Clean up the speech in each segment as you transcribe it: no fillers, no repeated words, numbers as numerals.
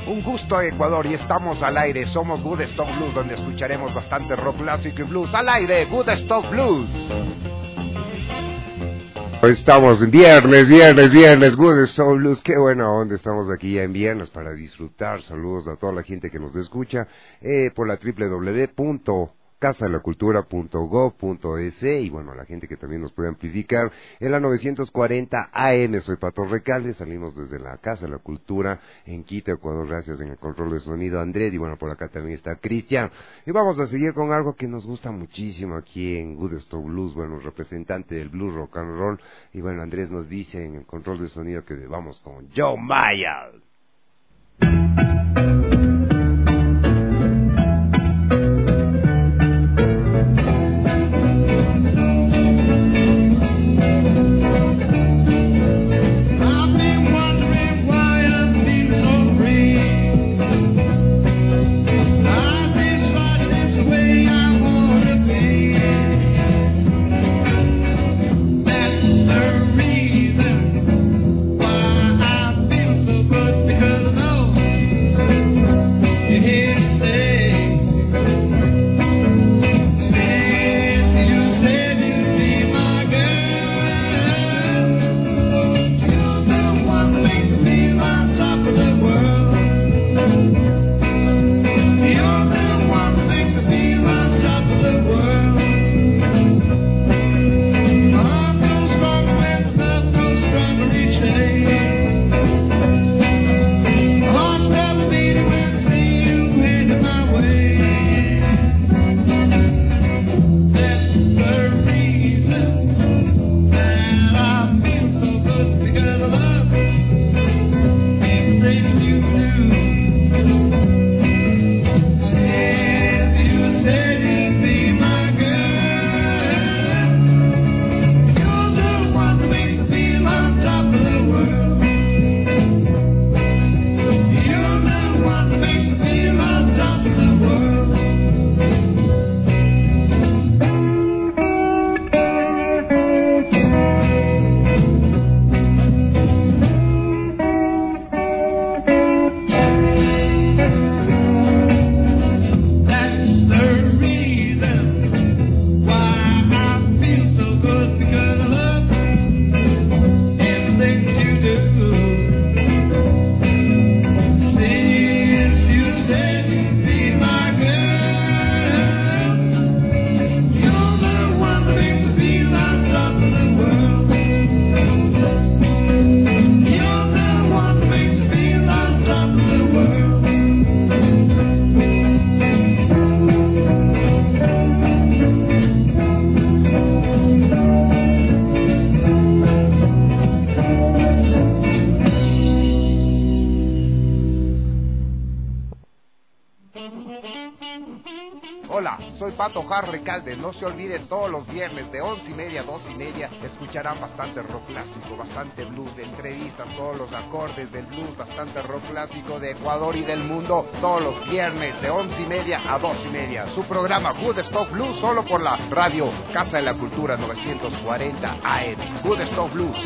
Un gusto, Ecuador, y estamos al aire. Somos Good Stock Blues, donde escucharemos bastante rock clásico y blues. Al aire, Good Stock Blues. Estamos viernes, Good Stock Blues. Qué buena onda, estamos aquí ya en viernes para disfrutar. Saludos a toda la gente que nos escucha por la www.casadelacultura.gov.es y bueno, a la gente que también nos puede amplificar en la 940 AM. Soy Pato Recalde, salimos desde la Casa de la Cultura en Quito, Ecuador, gracias en el control de sonido Andrés, y bueno, por acá también está Cristian, y vamos a seguir con algo que nos gusta muchísimo aquí en Good Stock Blues, bueno, representante del blues rock and roll, y bueno, Andrés nos dice en el control de sonido que vamos con Joe Maya. Pato Recalde, no se olviden, todos los viernes de 11:30 a 2:30 escucharán bastante rock clásico, bastante blues, entrevistas, todos los acordes del blues, bastante rock clásico de Ecuador y del mundo, todos los viernes de 11:30 a 2:30. Su programa Good Stock Blues, solo por la radio Casa de la Cultura 940 AM. Good Stock Blues.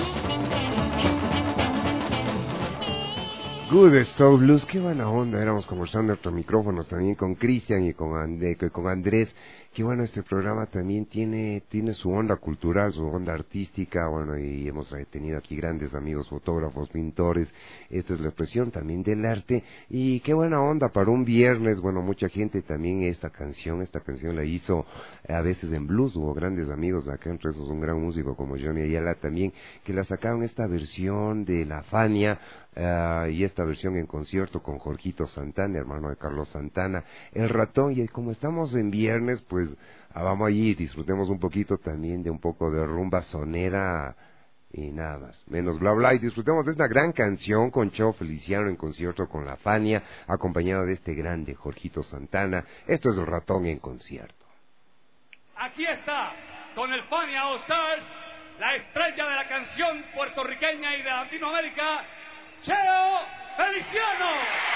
Good Stock Blues, qué buena onda, éramos conversando entre micrófonos también con Cristian y con Andrés, que bueno, este programa también tiene su onda cultural, su onda artística, bueno, y hemos tenido aquí grandes amigos, fotógrafos, pintores, esta es la expresión también del arte, y qué buena onda para un viernes, bueno, mucha gente también esta canción la hizo a veces en blues, hubo grandes amigos de acá, entre esos un gran músico como Johnny Ayala también, que la sacaron esta versión de La Fania, y esta versión en concierto con Jorgito Santana, hermano de Carlos Santana, El Ratón, y como estamos en viernes, pues vamos allí y disfrutemos un poquito también de un poco de rumba sonera y nada más, menos bla bla, y disfrutemos de esta gran canción con Cheo Feliciano en concierto con La Fania, acompañado de este grande Jorgito Santana. Esto es El Ratón en concierto. Aquí está, con el Fania All Stars, la estrella de la canción puertorriqueña y de Latinoamérica, Cheo Feliciano.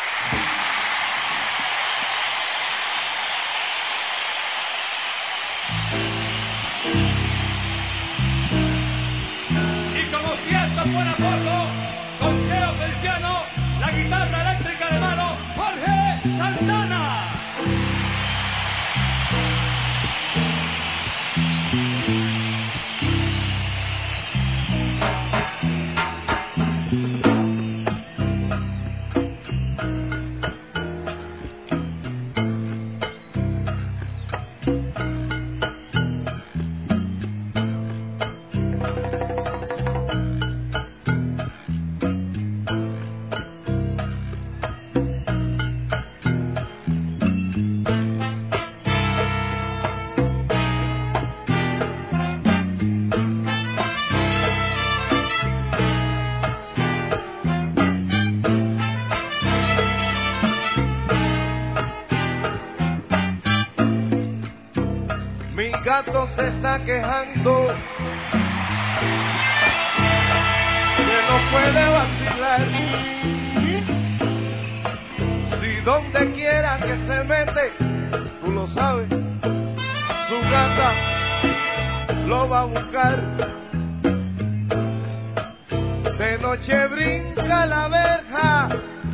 Y como cierta buena foto, con Cheo Feliciano, la guitarra eléctrica de mano, gato se está quejando que no puede vacilar. Si donde quiera que se mete, tú lo sabes, su gata lo va a buscar. De noche brinca la verja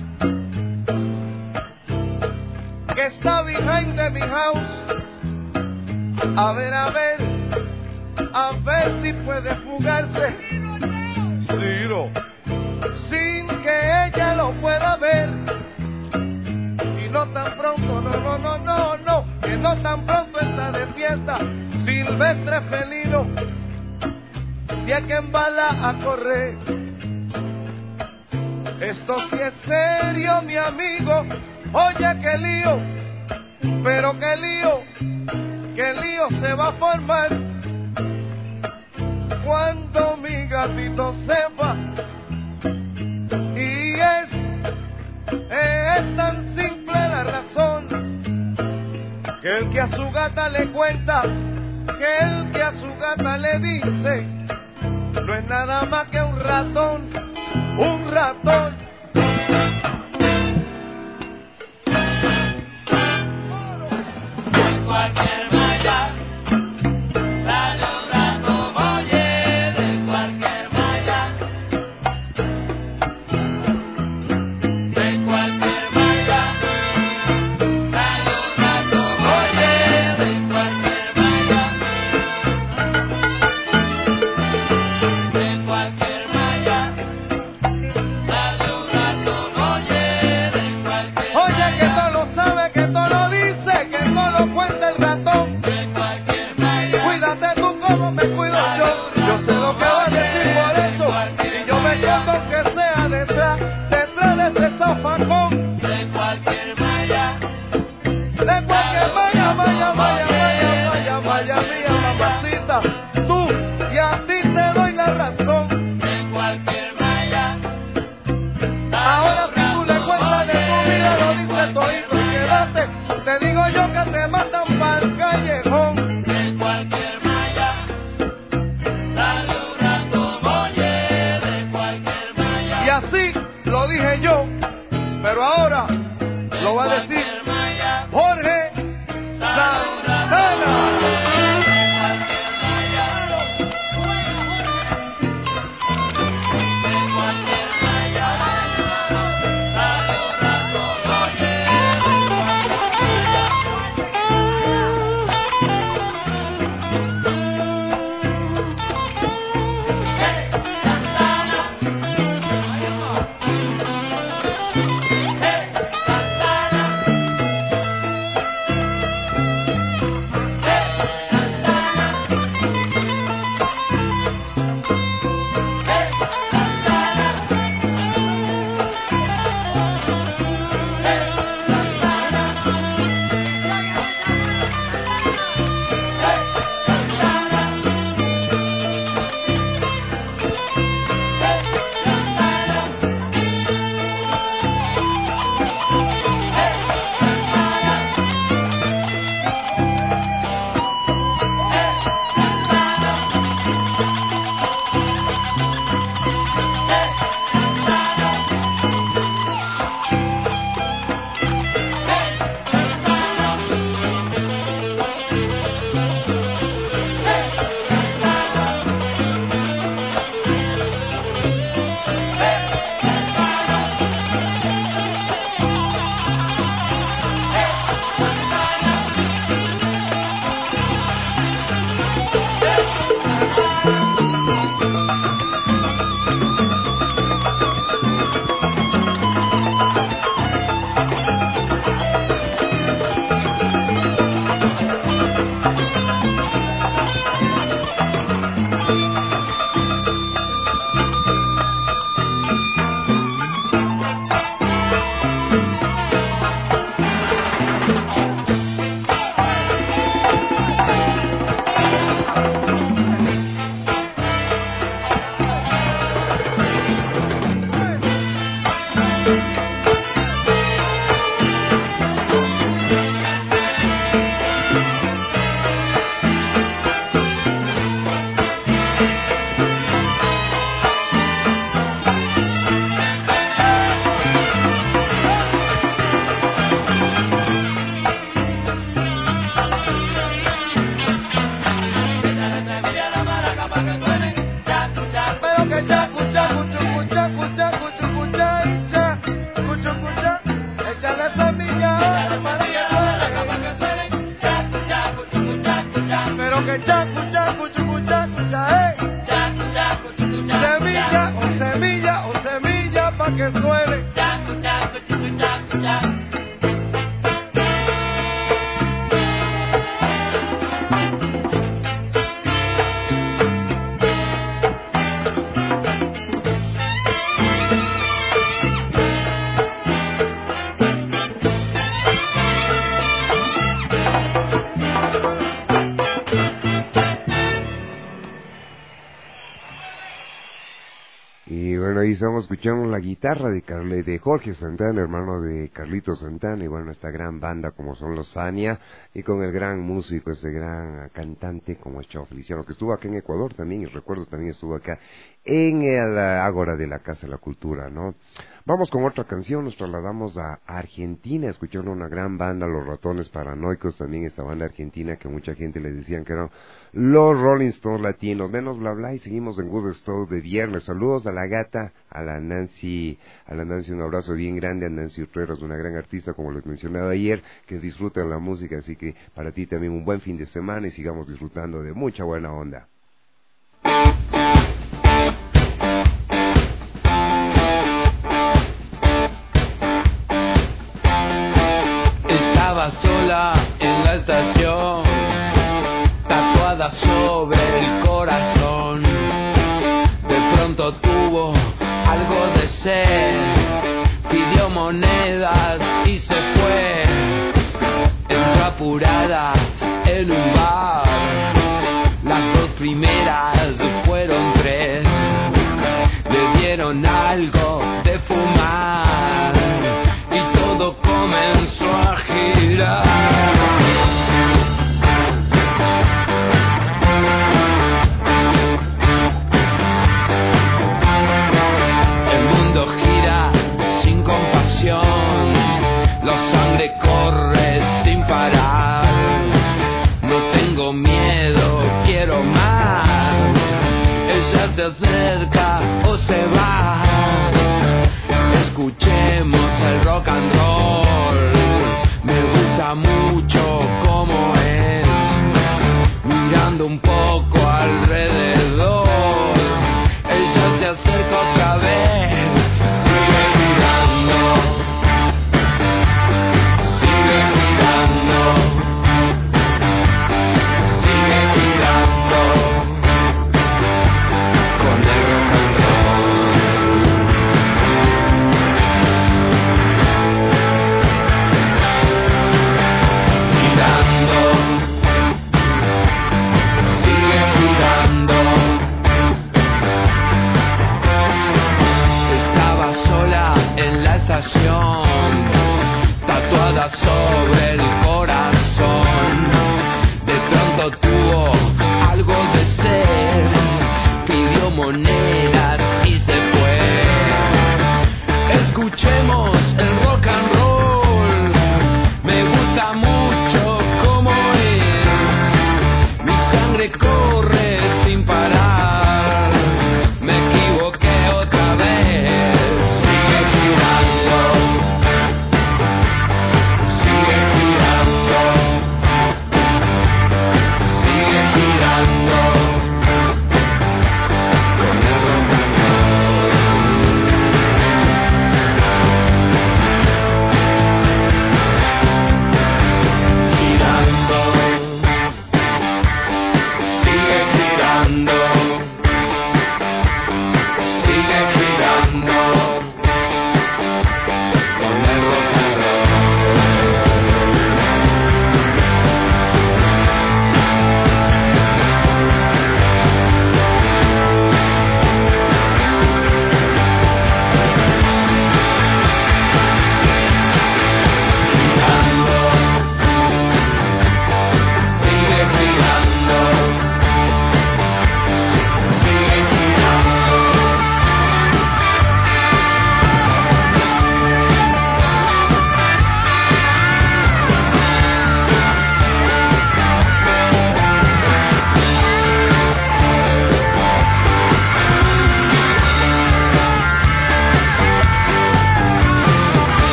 que está behind de mi house. A ver si puede fugarse, Ciro, sin que ella lo pueda ver. Y no tan pronto, no, que no tan pronto está de fiesta, silvestre felino, tiene que embalar a correr. Esto sí es serio, mi amigo, oye qué lío, pero qué lío se va a formar cuando mi gatito sepa. Y es tan simple la razón que el que a su gata le cuenta, que el que a su gata le dice, no es nada más que un ratón. Cualquier malla, sale un rato, oye, de cualquier malla, de cualquier malla, sale un rato, oye, de cualquier malla, de cualquier malla, sale un rato, oye, de cualquier malla. Oye, que todo lo sabe, que todo lo dice, que todo lo cuenta el ratón. Cuídate tú como me cuido yo. Yo sé lo que va a decir por eso. Y yo me quedo que sea detrás de ese zafacón. De cualquier malla, Maya, mía, mamacita. Tú, y a ti te doy la razón. de cualquier malla. Ahora si tú le cuentas de tu vida, lo dices todito. Quédate, te digo yo que te matan pa'l callejón. De cualquier malla, sale un rato, oye, de cualquier malla. Y así lo dije yo, pero ahora lo va a decir Cualquier malla, Jorge sale un rato, Santana. de cualquier malla, sale un rato, oye, Santana, Santana, pa' que suene. Chaco, chaco, chico, chaco, chaco. Y bueno, ahí estamos escuchando la guitarra de Jorge Santana, hermano de Carlito Santana, y bueno, esta gran banda como son los Fania, y con el gran músico, este gran cantante como es Chao Feliciano, que estuvo acá en Ecuador también, y recuerdo también estuvo acá en el Ágora de la Casa de la Cultura, ¿no? Vamos con otra canción, nos trasladamos a Argentina, escuchando una gran banda, Los Ratones Paranoicos, también esta banda argentina que mucha gente le decían que eran los Rolling Stones latinos, menos bla bla, y seguimos en Good Stuff de viernes. Saludos a la gata, a la Nancy, un abrazo bien grande a Nancy Utreros, una gran artista como les mencionaba ayer, que disfrutan la música, así que para ti también un buen fin de semana y sigamos disfrutando de mucha buena onda. Estaba sola en la estación, tatuada sobre el corazón. De pronto tuvo algo de sed, pidió monedas y se fue. Entró apurada en un bar, las dos primeras fueron 3. Le dieron algo de fumar y todo comenzó a girar. El mundo gira sin compasión, la sangre corre sin parar. No tengo miedo, quiero más. Ella se acerca o se va. Escuchemos el rock and roll. Me gusta mucho cómo es, mirando un poco alrededor. Ella se acerca otra vez, sigue girando, sigue girando, sigue girando con el rock and roll. Girando, sigue girando. Estaba sola en la estación, tatuada sobre el corazón. De pronto tuvo algo de sed, pidió monedas y se fue. Escuchemos el rock and roll. Me gusta mucho cómo es, mi sangre corre sin parar. Me equivoqué otra vez. Sigue girando, sigue girando.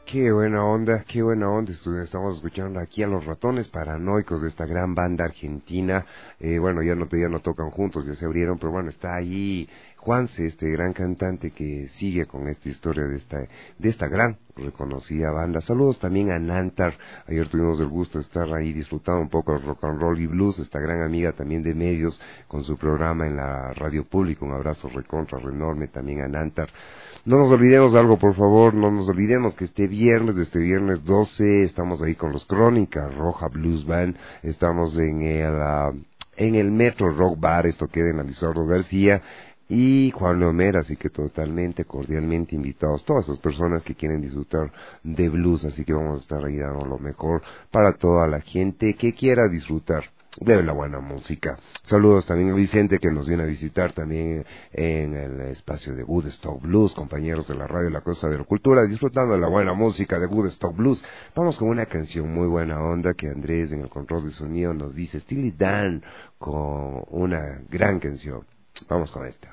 Qué buena onda, qué buena onda. Estamos escuchando aquí a los Ratones Paranoicos de esta gran banda argentina. Bueno, ya no tocan juntos, ya se abrieron, pero bueno, está ahí Juanse, este gran cantante que sigue con esta historia de esta gran reconocida banda. Saludos también a Nantar. Ayer tuvimos el gusto de estar ahí disfrutando un poco de rock and roll y blues, esta gran amiga también de medios con su programa en la radio pública. Un abrazo recontra, enorme también a Nantar. No nos olvidemos de algo, por favor, no nos olvidemos que este viernes 12, estamos ahí con los Crónica Roja Blues Band, estamos en el Metro Rock Bar, esto queda en Alizardo García, y Juan Leomer, así que totalmente, cordialmente invitados, todas esas personas que quieren disfrutar de blues, así que vamos a estar ahí dando lo mejor para toda la gente que quiera disfrutar de la buena música. Saludos también a Vicente, que nos viene a visitar también en el espacio de Woodstock Blues, compañeros de la radio La Cosa de la Cultura, disfrutando de la buena música de Woodstock Blues. Vamos con una canción muy buena onda que Andrés en el control de sonido nos dice, Steely Dan, con una gran canción. Vamos con esta.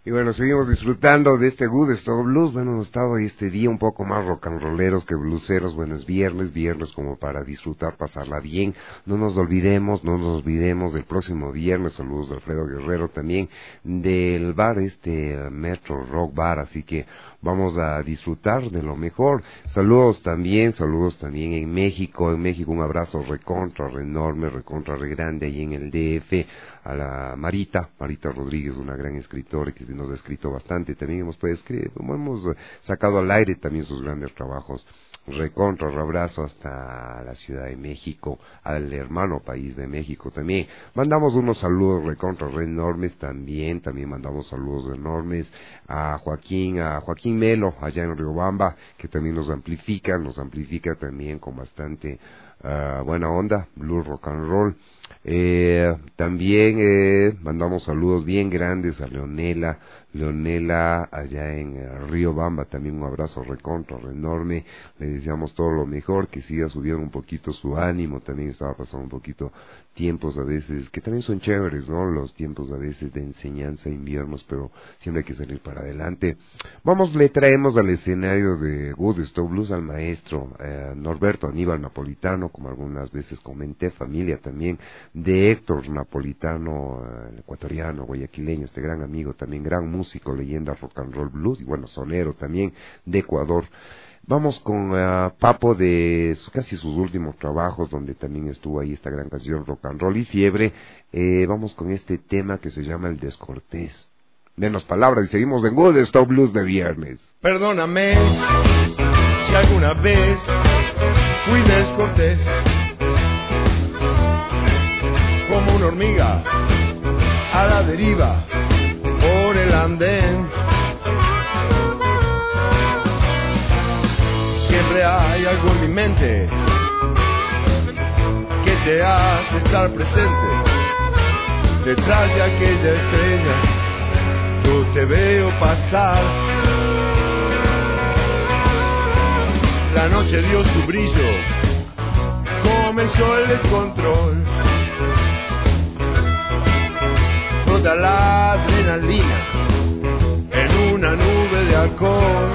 Y bueno, seguimos disfrutando de este Good Stuff Blues. Bueno, hemos estado este día un poco más rock and rolleros que blueseros. Bueno, es viernes como para disfrutar, pasarla bien. No nos olvidemos del próximo viernes. Saludos de Alfredo Guerrero también, del bar Metro Rock Bar. Así que vamos a disfrutar de lo mejor. Saludos también en México. En México un abrazo recontra, re enorme, recontra, re grande ahí en el DF. A la Marita Rodríguez, una gran escritora que nos ha escrito bastante. También hemos sacado al aire también sus grandes trabajos. Recontra, abrazo hasta la Ciudad de México, al hermano país de México también. Mandamos unos saludos recontra, re enormes también mandamos saludos enormes a Joaquín Melo, allá en Riobamba, que también nos amplifica también con bastante buena onda, blues, rock and roll. También mandamos saludos bien grandes a Leonela allá en Riobamba, también un abrazo recontra, enorme. Le deseamos todo lo mejor, que siga subiendo un poquito su ánimo. También estaba pasando un poquito tiempos a veces que también son chéveres, ¿no? Los tiempos a veces de enseñanza, inviernos, pero siempre hay que salir para adelante. Le traemos al escenario de Good Stuff Blues al maestro Norberto Aníbal Napolitano, como algunas veces comenté, familia también de Héctor Napolitano, ecuatoriano, guayaquileño, este gran amigo, también gran músico, leyenda rock and roll blues, y bueno, sonero también de Ecuador. Vamos con Papo de casi sus últimos trabajos, donde también estuvo ahí esta gran canción Rock and Roll y Fiebre. Vamos con este tema que se llama El Descortés. Menos palabras y seguimos en Good Stuff Blues de viernes. Perdóname si alguna vez fui descortés, como una hormiga a la deriva por el andén. Siempre hay algo en mi mente que te hace estar presente. Detrás de aquella estrella yo te veo pasar. La noche dio su brillo, comenzó el descontrol. Toda la adrenalina en una nube de alcohol.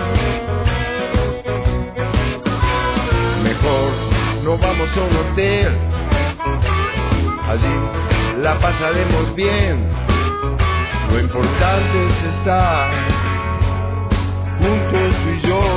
Mejor no vamos a un hotel, allí la pasaremos bien. Lo importante es estar juntos tú y yo.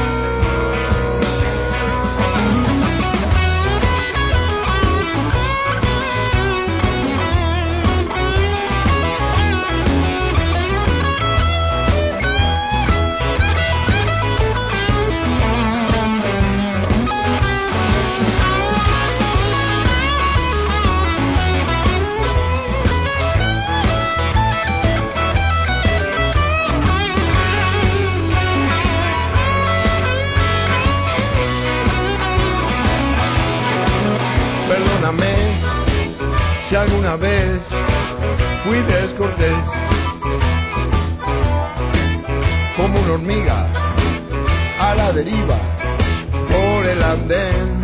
Si alguna vez fui descortés, como una hormiga a la deriva por el andén.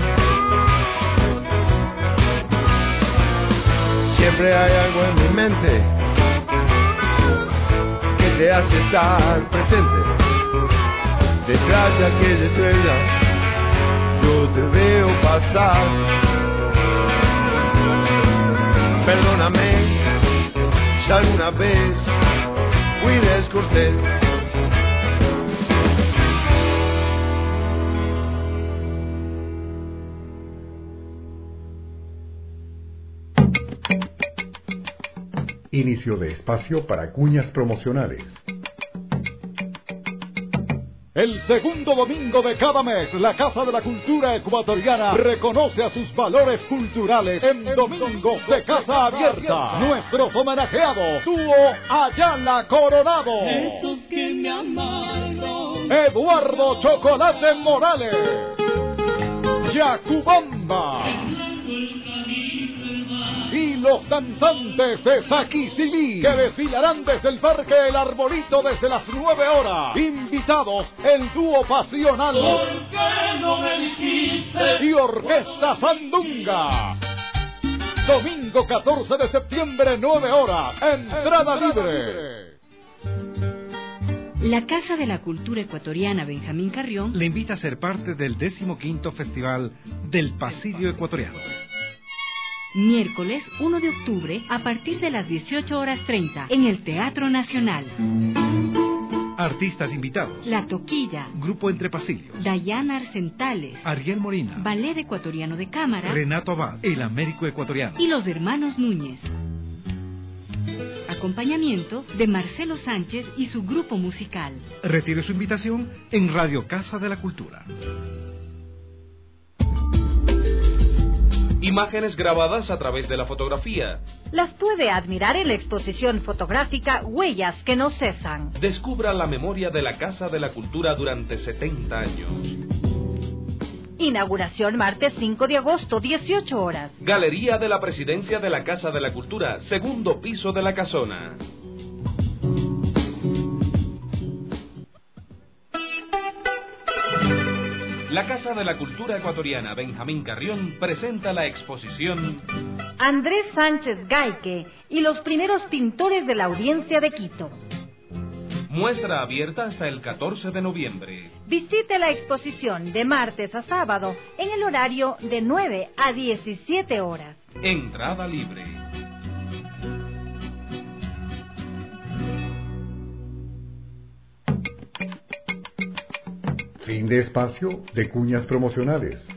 Siempre hay algo en mi mente que te hace estar presente. Detrás de aquella estrella yo te veo pasar. Perdóname si alguna vez fui descortés. Inicio de espacio para cuñas promocionales. El segundo domingo de cada mes, la Casa de la Cultura Ecuatoriana reconoce a sus valores culturales en Domingos de Casa Abierta. Nuestros homenajeados, dúo Ayala Coronado, Estos que me amaron, Eduardo Chocolate Morales, Yacubamba y los danzantes de Saquicilí, que desfilarán desde el Parque El Arbolito desde las 9 horas. Invitados, el dúo pasional ¿por qué no me dijiste? y Orquesta Sandunga. Domingo 14 de septiembre, 9 horas. Entrada libre. La Casa de la Cultura Ecuatoriana Benjamín Carrión le invita a ser parte del 15º Festival del Pasillo Ecuatoriano. Miércoles 1 de octubre a partir de las 18:30 en el Teatro Nacional. Artistas invitados: La Toquilla, Grupo Entre Pasillos, Dayana Arcentales, Ariel Molina, Ballet Ecuatoriano de Cámara, Renato Abad, El Américo Ecuatoriano y los Hermanos Núñez. Acompañamiento de Marcelo Sánchez y su grupo musical. Retire su invitación en Radio Casa de la Cultura. Imágenes grabadas a través de la fotografía. Las puede admirar en la exposición fotográfica Huellas que no cesan. Descubra la memoria de la Casa de la Cultura durante 70 años. Inauguración martes 5 de agosto, 18 horas. Galería de la Presidencia de la Casa de la Cultura, segundo piso de la casona. La Casa de la Cultura Ecuatoriana Benjamín Carrión presenta la exposición Andrés Sánchez Gaique y los primeros pintores de la Audiencia de Quito. Muestra abierta hasta el 14 de noviembre. Visite la exposición de martes a sábado en el horario de 9 a 17 horas. Entrada libre. Fin de espacio de cuñas promocionales.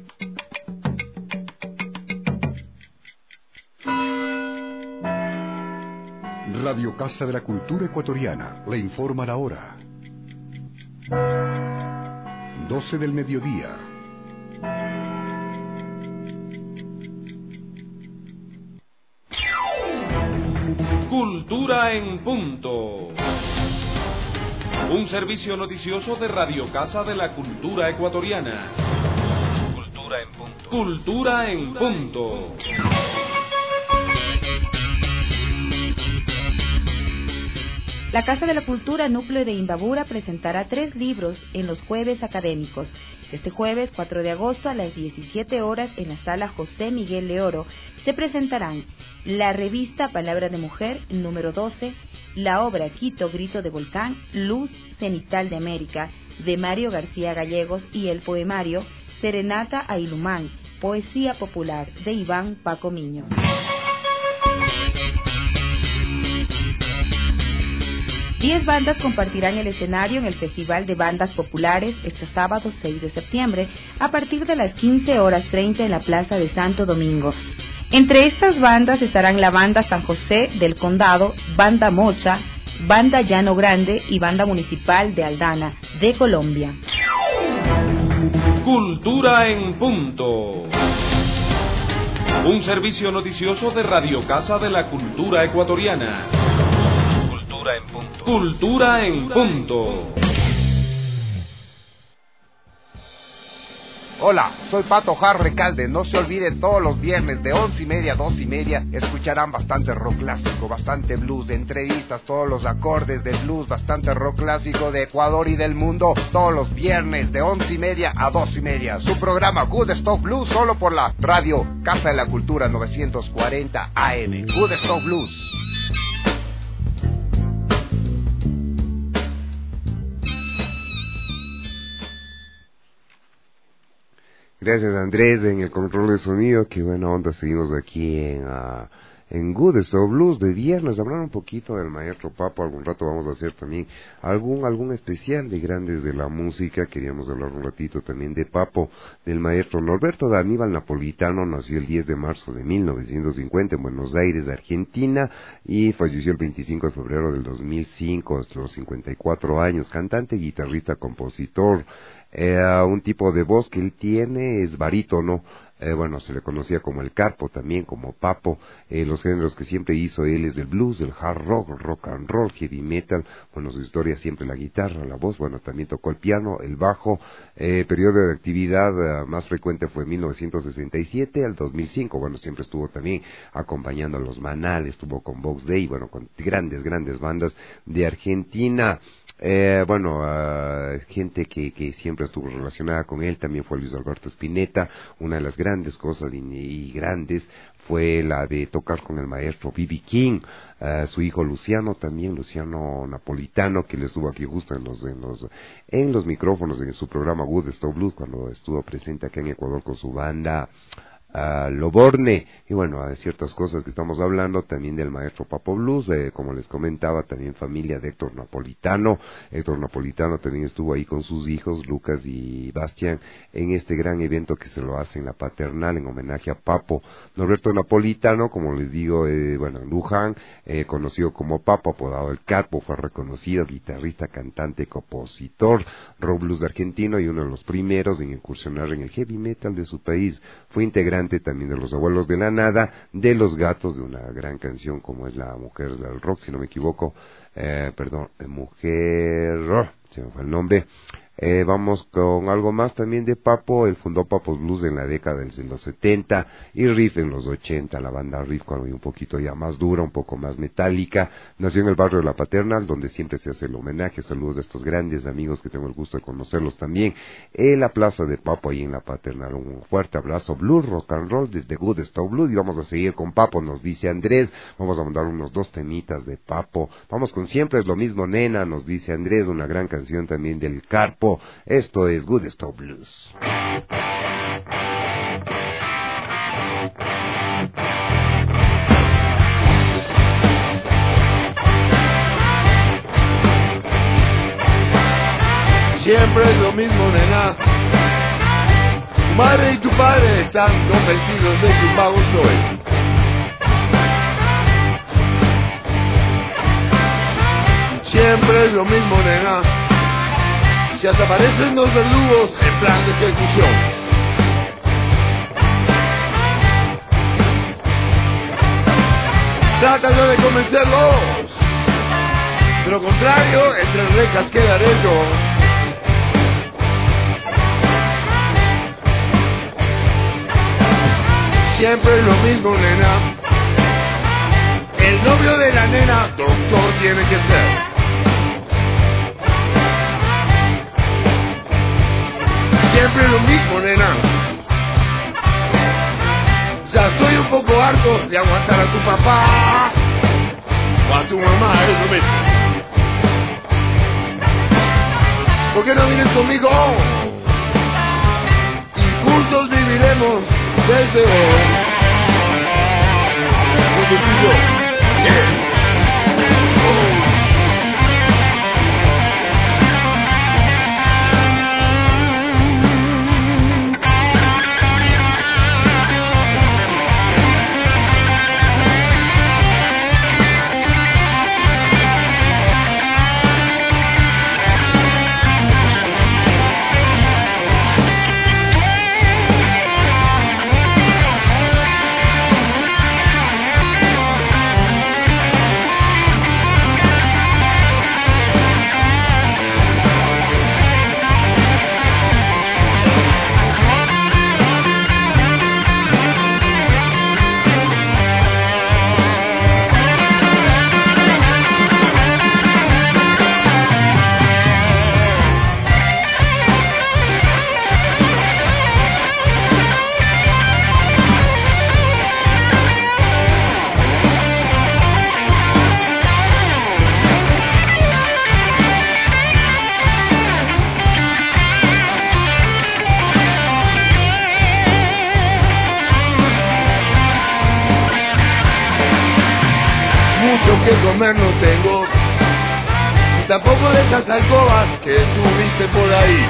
Radio Casa de la Cultura Ecuatoriana le informa la hora. 12 del mediodía. Cultura en punto. Un servicio noticioso de Radio Casa de la Cultura Ecuatoriana. Cultura en punto. Cultura en punto. La Casa de la Cultura Núcleo de Imbabura presentará 3 libros en los jueves académicos. Este jueves 4 de agosto a las 17 horas en la sala José Miguel Leoro se presentarán la revista Palabra de Mujer número 12, la obra Quito Grito de Volcán, Luz Cenital de América de Mario García Gallegos y el poemario Serenata a Ilumán, poesía popular de Iván Paco Miño. Diez bandas compartirán el escenario en el Festival de Bandas Populares este sábado 6 de septiembre a partir de las 15:30 en la Plaza de Santo Domingo. Entre estas bandas estarán la Banda San José del Condado, Banda Mocha, Banda Llano Grande y Banda Municipal de Aldana, de Colombia. Cultura en punto. Un servicio noticioso de Radio Casa de la Cultura Ecuatoriana. Cultura en punto. Cultura en punto. Hola, soy Pato Jar Recalde. No se olviden, todos los viernes de 11:30 a 2:30 escucharán bastante rock clásico, bastante blues, de entrevistas, todos los acordes de blues, bastante rock clásico de Ecuador y del mundo, todos los viernes de 11:30 a 2:30. Su programa Good Stuff Blues solo por la radio Casa de la Cultura 940 AM. Good Stuff Blues. Gracias, Andrés, en el control de sonido. Qué buena onda, seguimos aquí en Good Stuff Blues de viernes. Hablar un poquito del maestro Papo. Algún rato vamos a hacer también algún especial de grandes de la música. Queríamos hablar un ratito también de Papo, del maestro Norberto de Aníbal Napolitano. Nació el 10 de marzo de 1950 en Buenos Aires, Argentina, y falleció el 25 de febrero del 2005, a los 54 años. Cantante, guitarrista, compositor. Un tipo de voz que él tiene es barítono. Bueno, se le conocía como el Carpo, también como Papo. Los géneros que siempre hizo él es del blues, del hard rock, rock and roll, heavy metal. Bueno, su historia siempre la guitarra, la voz. Bueno, también tocó el piano, el bajo. Periodo de actividad más frecuente fue 1967 al 2005. Bueno, siempre estuvo también acompañando a los Manal, estuvo con Vox Day, bueno, con grandes bandas de Argentina. Gente que siempre estuvo relacionada con él también fue Luis Alberto Spinetta. Una de las grandes cosas y grandes fue la de tocar con el maestro B.B. King, su hijo Luciano también, Luciano Napolitano, que le estuvo aquí justo en los micrófonos en su programa Good Stop Blues, cuando estuvo presente acá en Ecuador con su banda Loborne. Y bueno, hay ciertas cosas que estamos hablando también del maestro Papo Blues, como les comentaba, también familia de Héctor Napolitano. Héctor Napolitano también estuvo ahí con sus hijos Lucas y Bastián en este gran evento que se lo hace en la Paternal en homenaje a Papo. Norberto Napolitano, como les digo, en Luján, conocido como Papo, apodado el Carpo, fue reconocido guitarrista, cantante, compositor, rock blues argentino y uno de los primeros en incursionar en el heavy metal de su país. Fue integrante también de Los Abuelos de la Nada, de Los Gatos, de una gran canción como es La Mujer del Rock, si no me equivoco, Mujer, se me fue el nombre. Vamos con algo más también de Papo. Él fundó Papos Blues en la década de los 70 y Riff en los 80, la banda Riff, cuando un poquito ya más dura, un poco más metálica. Nació en el barrio de La Paternal, donde siempre se hace el homenaje. Saludos a estos grandes amigos que tengo el gusto de conocerlos también en la plaza de Papo, ahí en La Paternal. Un fuerte abrazo, blues, rock and roll desde Good Stop Blues, y vamos a seguir con Papo, nos dice Andrés. Vamos a mandar unos 2 temitas de Papo. Vamos con Siempre es lo mismo, nena, nos dice Andrés, una gran canción también del Carpo. Esto es Good Stop Blues. Siempre es lo mismo, nena. Tu madre y tu padre están convencidos de que un vago soy. Siempre es lo mismo, nena. Si hasta aparecen 2 verdugos en plan de ejecución. Trata yo de convencerlos, de lo contrario, entre rejas quedaré yo. Siempre es lo mismo, nena. El novio de la nena, doctor tiene que ser. Siempre lo mismo, nena. Ya estoy un poco harto de aguantar a tu papá o a tu mamá, es lo mismo. ¿Por qué no vienes conmigo? Y juntos viviremos desde hoy. Juntos tú y yo. Yeah. No tengo, y tampoco de esas alcobas que tuviste por ahí.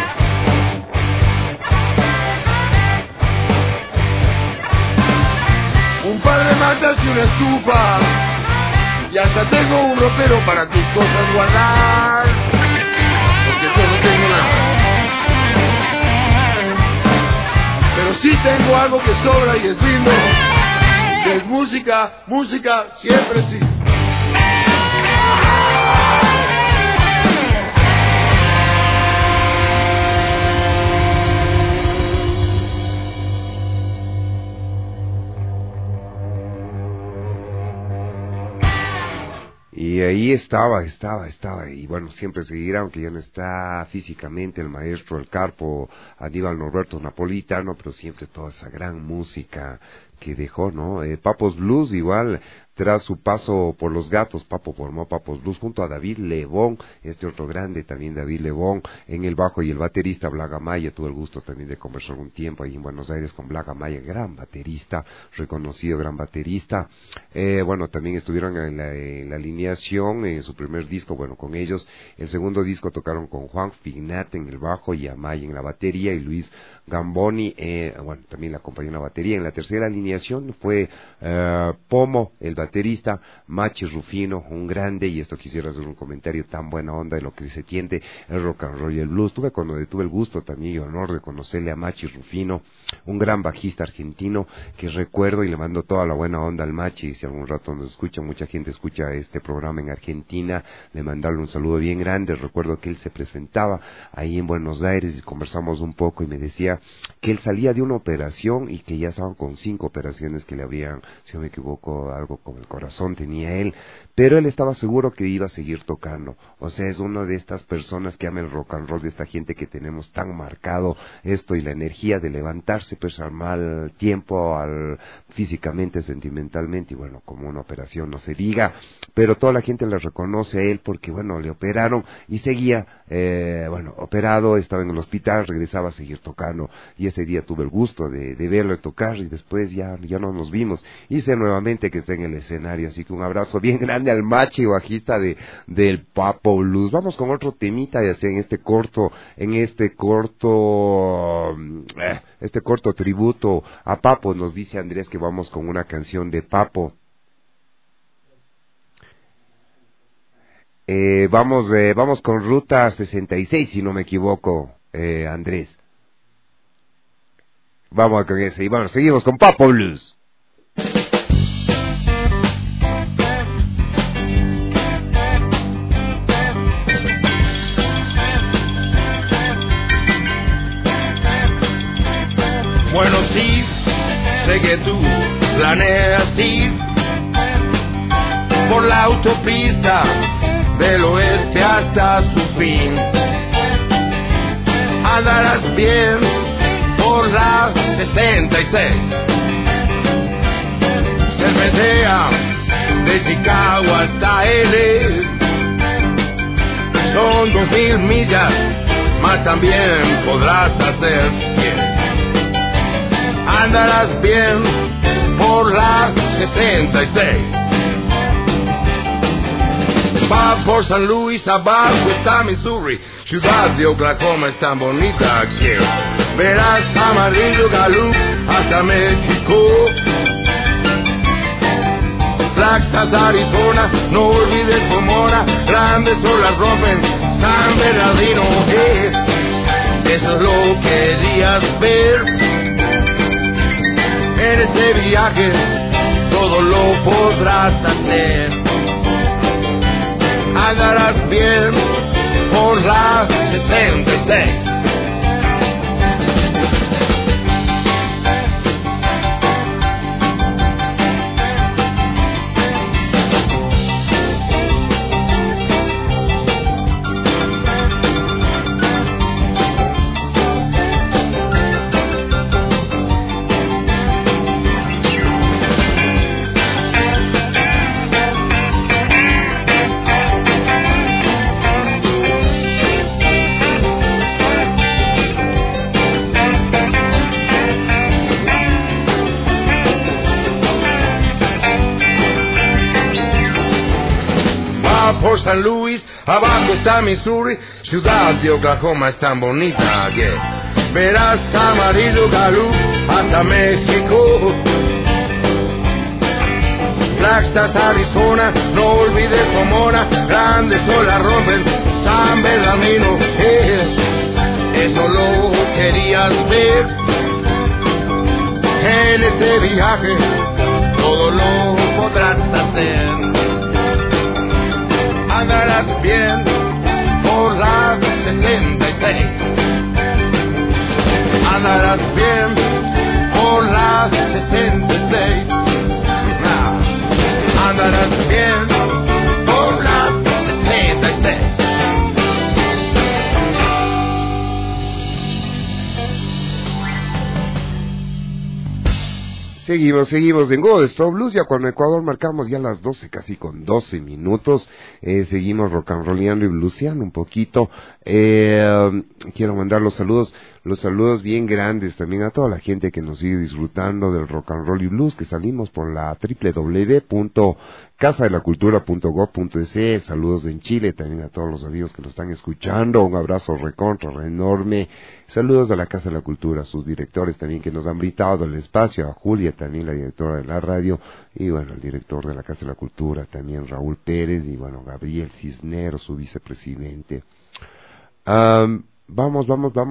Un par de mantas y una estufa, y hasta tengo un ropero para tus cosas guardar, porque yo no tengo nada. Pero sí tengo algo que sobra y es lindo, que es música, música siempre sí. Y ahí estaba, y bueno, siempre seguirá, aunque ya no está físicamente el maestro, el Carpo, Aníbal Norberto Napolitano, pero siempre toda esa gran música que dejó, ¿no? Papos Blues, igual, tras su paso por Los Gatos, Papo formó Papos Blues junto a David Lebón, este otro grande también, David Lebón, en el bajo, y el baterista Blaga Maya. Tuve el gusto también de conversar un tiempo ahí en Buenos Aires con Blaga Maya, gran baterista, reconocido gran baterista. Bueno, también estuvieron en la alineación en su primer disco, bueno, con ellos. El segundo disco tocaron con Juan Fignat en el bajo y Amaya en la batería, y Luis Gamboni, bueno, también la acompañó en la batería. En la tercera alineación fue Pomo, el baterista, Machi Rufino, un grande, y esto quisiera hacer un comentario tan buena onda de lo que se tiende el rock and roll y el blues. Tuve el gusto también y honor de conocerle a Machi Rufino, un gran bajista argentino que recuerdo, y le mando toda la buena onda al Machi, si algún rato nos escucha, mucha gente escucha este programa en Argentina, le mandarle un saludo bien grande. Recuerdo que él se presentaba ahí en Buenos Aires y conversamos un poco, y me decía que él salía de una operación y que ya estaban con 5 operaciones que le habrían, si no me equivoco, algo con el corazón tenía él, pero él estaba seguro que iba a seguir tocando. O sea, es una de estas personas que ama el rock and roll, de esta gente que tenemos tan marcado esto, y la energía de levantarse pues al mal tiempo, físicamente, sentimentalmente, y bueno, como una operación no se diga, pero toda la gente le reconoce a él porque bueno, le operaron y seguía, bueno, operado, estaba en el hospital, regresaba a seguir tocando, y ese día tuve el gusto de verlo tocar, y después ya no nos vimos, y sé nuevamente que está en el escenario, así que un abrazo bien grande al Machi, bajista del Papo Blues. Vamos con otro temita, ya sea en este corto tributo a Papo. Nos dice Andrés que vamos con una canción de Papo. Vamos con Ruta 66, si no me equivoco, Andrés. Vamos con ese, y bueno, seguimos con Papo Blues. Bueno, sí, sé que tú planeas ir por la autopista del oeste hasta su fin. Andarás bien por la 66. Cervecea de Chicago hasta L. Son 2000 millas, más también podrás hacer 100. Andarás bien por la 66. Va por San Luis, abajo está Missouri, ciudad de Oklahoma es tan bonita que verás Amarillo, Gallup hasta México. Flagstaff, Arizona, no olvides Pomona, grandes olas rompen San Bernardino. Eso es lo que querías ver. En este viaje todo lo podrás hacer. Andarás bien por la 66. Por San Luis, abajo está Missouri, ciudad de Oklahoma es tan bonita que verás Amarillo, Gallup hasta México. Flagstaff, Arizona, no olvides Pomona, grandes olas rompen San Bernardino. Eso lo querías ver. En este viaje todo lo podrás hacer. Andarás bien por la 66. Andarás bien por la 66. Andarás bien por Seguimos en Go de Stop Blues, ya cuando Ecuador marcamos ya las 12, casi con 12 minutos, seguimos rock and rolleando y blueseando un poquito. Quiero mandar los saludos bien grandes también a toda la gente que nos sigue disfrutando del rock and roll y blues, que salimos por la www.casadelacultura.gov.es. Saludos en Chile también a todos los amigos que nos están escuchando, un abrazo recontra, enorme. Saludos a la Casa de la Cultura, a sus directores también que nos han brindado el espacio, a Julia también, la directora de la radio, y bueno, el director de la Casa de la Cultura también, Raúl Pérez, y bueno, Gabriel Cisneros, su vicepresidente. Vamos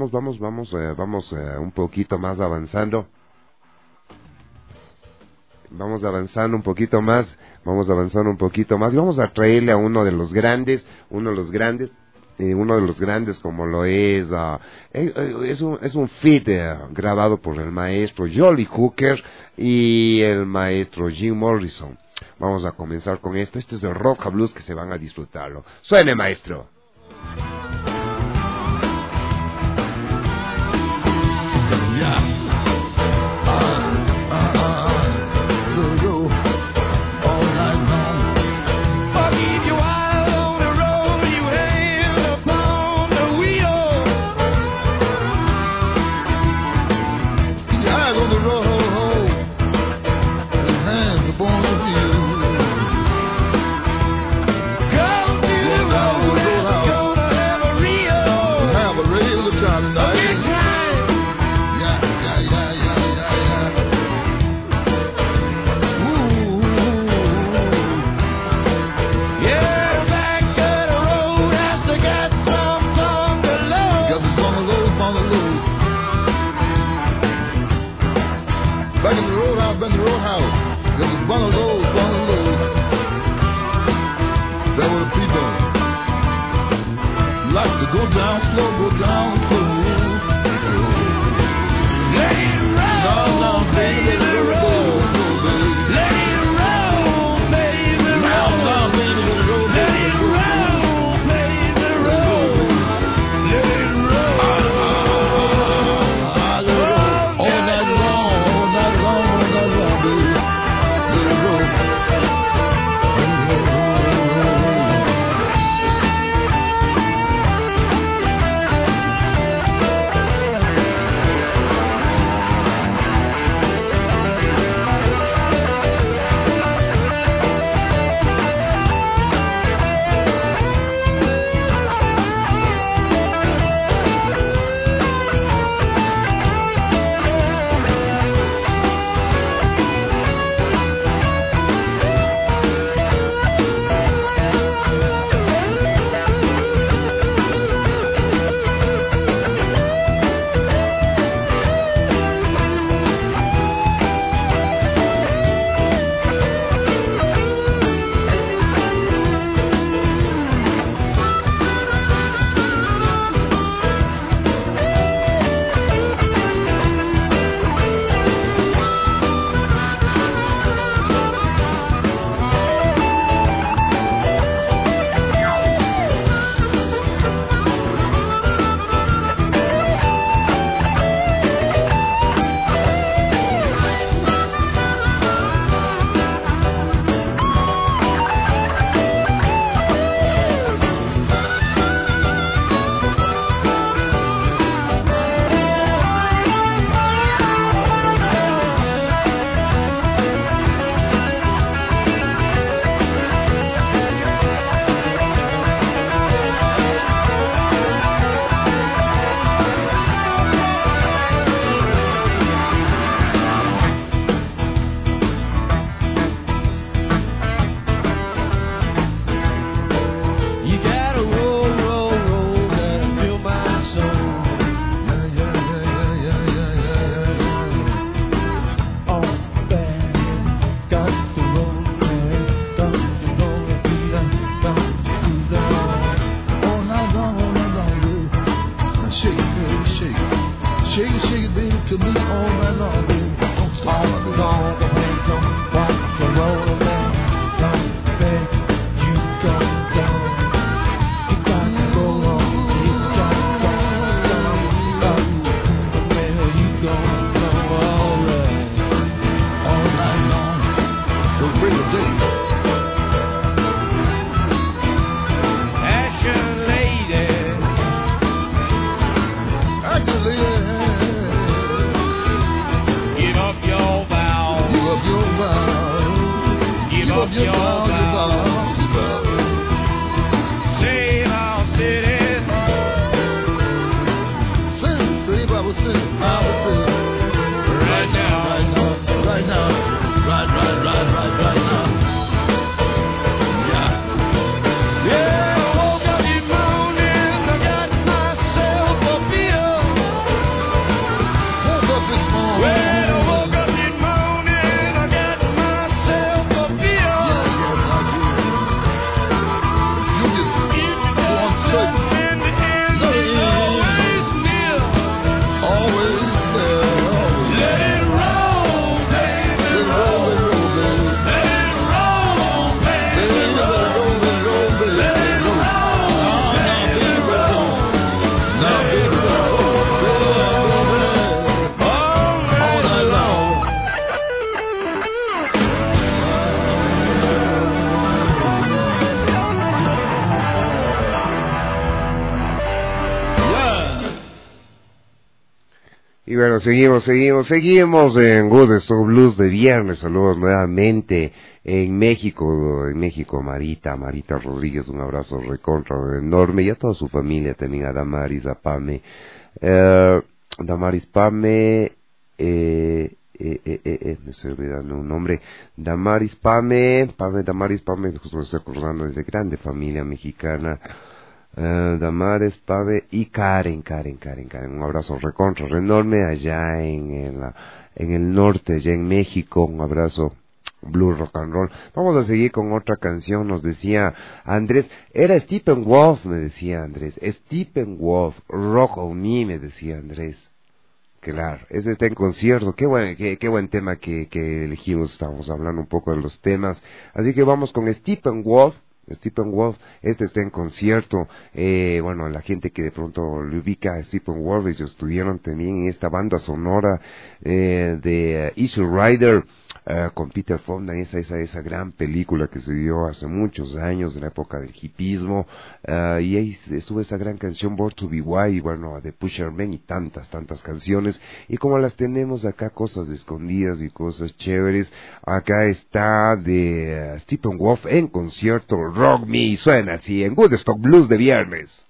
un poquito más avanzando. Vamos avanzando un poquito más, y vamos a traerle a uno de los grandes como lo es un feat grabado por el maestro Jolly Hooker y el maestro Jim Morrison. Vamos a comenzar con esto es de rock and blues que se van a disfrutarlo. Suene, maestro. Come to the road, your bounce. Save our city. Sing, city, Bible, sing, Bible, sing. Right now, right now, right now, right now. Yeah. Yeah. Y bueno, seguimos en Good Stop Blues de viernes. Saludos nuevamente en México, Marita Rodríguez, un abrazo recontra enorme, y a toda su familia, también a Damaris, a Pame, me estoy olvidando un nombre, Damaris Pame, justo me estoy acordando de grande familia mexicana. Damares, Pave y Karen, un abrazo recontra enorme allá en el norte, allá en México, un abrazo Blue Rock and Roll. Vamos a seguir con otra canción, nos decía Andrés, era Steppenwolf, me decía Andrés, Steppenwolf, Rock on Me, me decía Andrés. Claro, ese está en concierto, qué buen tema que elegimos, estamos hablando un poco de los temas, así que vamos con Steppenwolf, este está en concierto. Bueno, la gente que de pronto le ubica a Steppenwolf, ellos estuvieron también en esta banda sonora de Easy Rider, con Peter Fonda, esa gran película que se dio hace muchos años, en la época del hipismo, y ahí estuvo esa gran canción Born to Be Wild, y bueno, de Pusher Man, y tantas canciones, y como las tenemos acá, cosas escondidas y cosas chéveres, acá está de Steppenwolf en concierto, Rock Me, suena así en Good Stop Blues de viernes.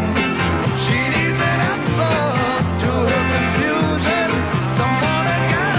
Someone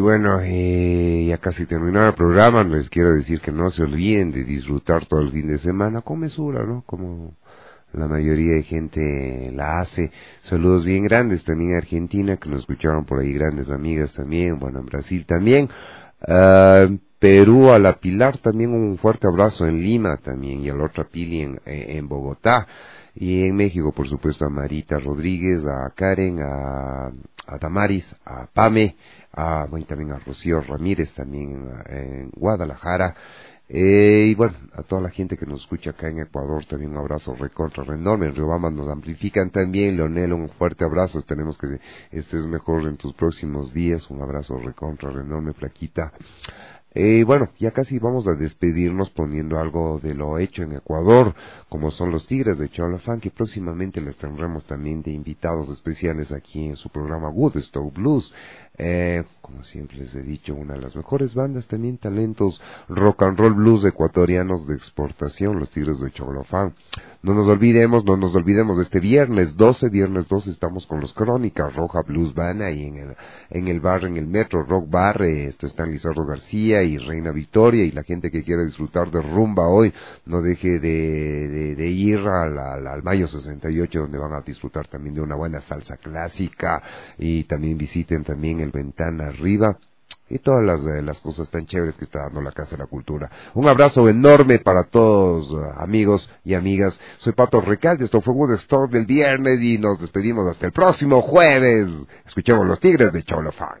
bueno, ya casi terminó el programa. Les quiero decir que no se olviden de disfrutar todo el fin de semana con mesura, ¿no? Como la mayoría de gente la hace. Saludos bien grandes también a Argentina, que nos escucharon por ahí, grandes amigas también. Bueno, en Brasil también. Perú, a la Pilar también un fuerte abrazo en Lima también, y a la otra Pili en Bogotá. Y en México, por supuesto, a Marita Rodríguez, a Karen, a Damaris, a Pame, bueno, también a Rocío Ramírez también en Guadalajara. Y bueno, a toda la gente que nos escucha acá en Ecuador también un abrazo recontra enorme. En Riobamba nos amplifican también. Leonel, un fuerte abrazo, esperemos que estés mejor en tus próximos días. Un abrazo recontra enorme, flaquita. Bueno, ya casi vamos a despedirnos poniendo algo de lo hecho en Ecuador, como son los Tigres de Cholofán, que próximamente les tendremos también de invitados especiales aquí en su programa Woodstock Blues. Como siempre les he dicho, una de las mejores bandas, también talentos rock and roll blues ecuatorianos de exportación, los Tigres de Cholofán. No nos olvidemos de este viernes 12 estamos con los Crónicas Roja Blues Band ahí en el bar, en el Metro Rock Bar. Están Lizardo García y Reina Victoria, y la gente que quiera disfrutar de rumba hoy, no deje de ir al Mayo 68, donde van a disfrutar también de una buena salsa clásica, y también visiten también el Ventana Arriba y todas las cosas tan chéveres que está dando la Casa de la Cultura. Un abrazo enorme para todos, amigos y amigas. Soy Pato Recalde, esto fue Woodstock del viernes y nos despedimos hasta el próximo jueves. Escuchemos los Tigres de Cholofán.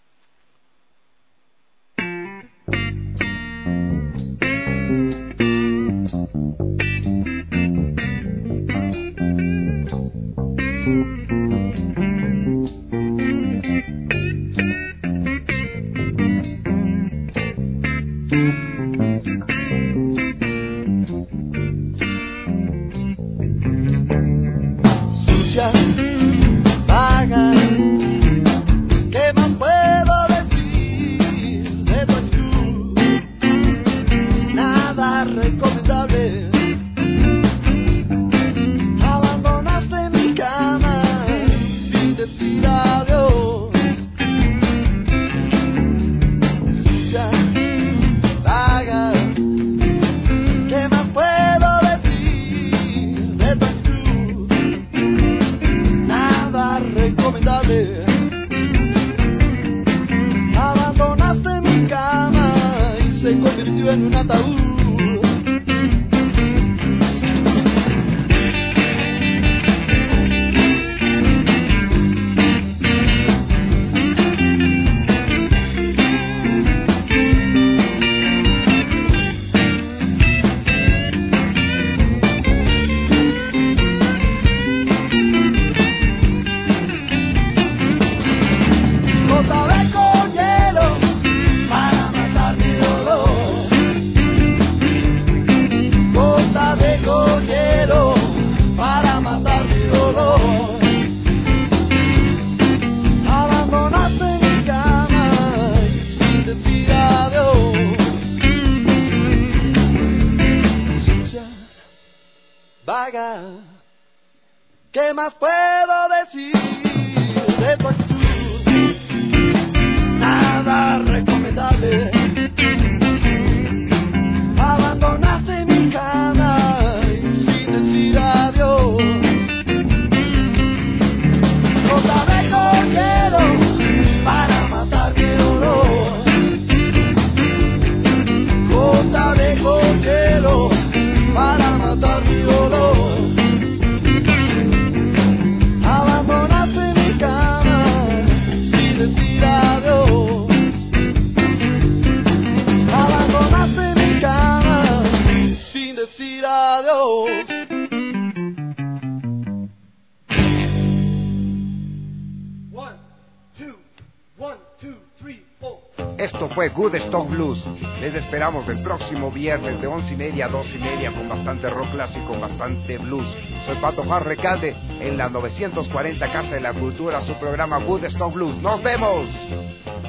Sucia, vaga, ¿qué más puedo decir de tu actitud? Nada recomendable. Abandonaste mi cama sin decir adiós. Sucia, vaga, ¿qué más puedo decir de tu actitud? Nada recomendable. Abandonaste mi cama y se convirtió en un ataúd. Gota de con hielo para matar mi dolor. Gota de con hielo para matar mi dolor. Abandonaste mi cama sin decir adiós. Sucia, vaga, ¿qué más puedo decir de tu actitud? Nada recomendable. Abandonaste mi cama sin decir adiós. Gota de con hielo para matar mi dolor. Gota de con hielo para matar mi dolor. Abandonaste mi cama sin decir adiós. Abandonaste mi cama sin decir adiós. Esto fue Woodstock Blues. Les esperamos el próximo viernes de 11:30 a 2:30 con bastante rock clásico, con bastante blues. Soy Pato Recalde en la 940 Casa de la Cultura, su programa Woodstock Blues. ¡Nos vemos!